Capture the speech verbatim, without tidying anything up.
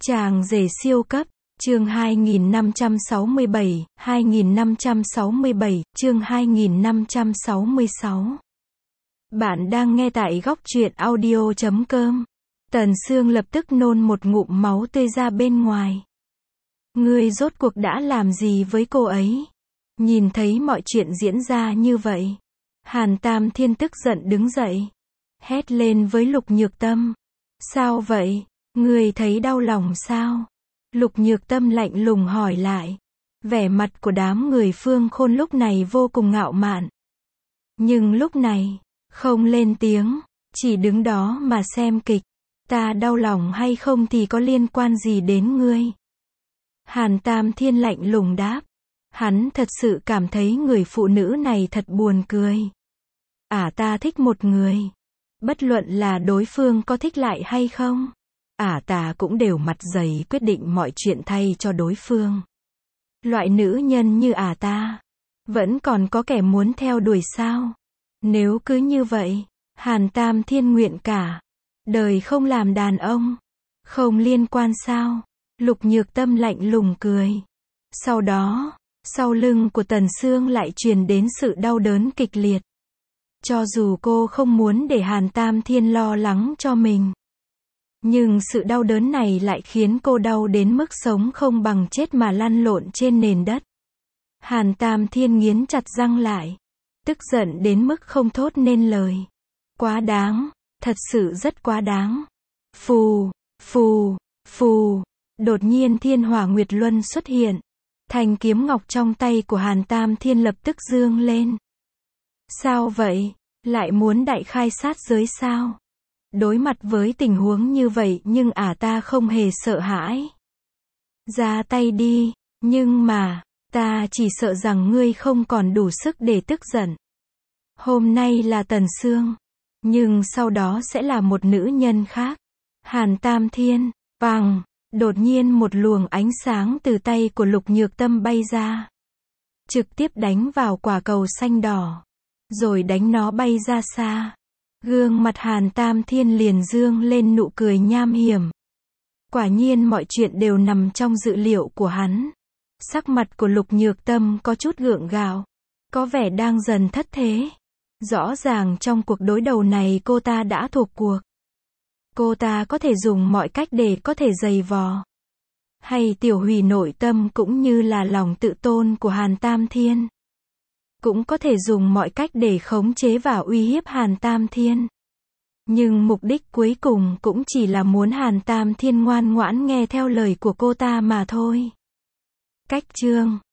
Chàng rể siêu cấp, chương hai nghìn năm trăm sáu mươi bảy, hai nghìn năm trăm sáu mươi bảy, chương hai nghìn năm trăm sáu mươi sáu. Bạn đang nghe tại góc truyện audio chấm com. Tần Sương lập tức nôn một ngụm máu tươi ra bên ngoài. Ngươi rốt cuộc đã làm gì với cô ấy? Nhìn thấy mọi chuyện diễn ra như vậy, Hàn Tam Thiên tức giận đứng dậy, hét lên với Lục Nhược Tâm. Sao vậy? Ngươi thấy đau lòng sao? Lục Nhược Tâm lạnh lùng hỏi lại. Vẻ mặt của đám người Phương Khôn lúc này vô cùng ngạo mạn. Nhưng lúc này, không lên tiếng, chỉ đứng đó mà xem kịch. Ta đau lòng hay không thì có liên quan gì đến ngươi? Hàn Tam Thiên lạnh lùng đáp. Hắn thật sự cảm thấy người phụ nữ này thật buồn cười. À, ta thích một người. Bất luận là đối phương có thích lại hay không, à ta cũng đều mặt dày quyết định mọi chuyện thay cho đối phương. Loại nữ nhân như à ta, vẫn còn có kẻ muốn theo đuổi sao? Nếu cứ như vậy, Hàn Tam Thiên nguyện cả đời không làm đàn ông, không liên quan sao? Lục Nhược Tâm lạnh lùng cười. Sau đó, sau lưng của Tần Sương lại truyền đến sự đau đớn kịch liệt. Cho dù cô không muốn để Hàn Tam Thiên lo lắng cho mình, nhưng sự đau đớn này lại khiến cô đau đến mức sống không bằng chết mà lăn lộn trên nền đất. Hàn Tam Thiên nghiến chặt răng lại, tức giận đến mức không thốt nên lời. Quá đáng, thật sự rất quá đáng. Phù, phù, phù, đột nhiên Thiên Hỏa Nguyệt Luân xuất hiện. Thanh kiếm ngọc trong tay của Hàn Tam Thiên lập tức dương lên. Sao vậy? Lại muốn đại khai sát giới sao? Đối mặt với tình huống như vậy nhưng ả ta không hề sợ hãi. Ra tay đi, nhưng mà, ta chỉ sợ rằng ngươi không còn đủ sức để tức giận. Hôm nay là Tần Sương, nhưng sau đó sẽ là một nữ nhân khác. Hàn Tam Thiên, vàng, đột nhiên một luồng ánh sáng từ tay của Lục Nhược Tâm bay ra. Trực tiếp đánh vào quả cầu xanh đỏ, rồi đánh nó bay ra xa. Gương mặt Hàn Tam Thiên liền dương lên nụ cười nham hiểm. Quả nhiên mọi chuyện đều nằm trong dự liệu của hắn. Sắc mặt của Lục Nhược Tâm có chút gượng gạo, có vẻ đang dần thất thế. Rõ ràng trong cuộc đối đầu này cô ta đã thua cuộc. Cô ta có thể dùng mọi cách để có thể giày vò, hay tiểu hủy nội tâm cũng như là lòng tự tôn của Hàn Tam Thiên. Cũng có thể dùng mọi cách để khống chế và uy hiếp Hàn Tam Thiên. Nhưng mục đích cuối cùng cũng chỉ là muốn Hàn Tam Thiên ngoan ngoãn nghe theo lời của cô ta mà thôi. Cách chương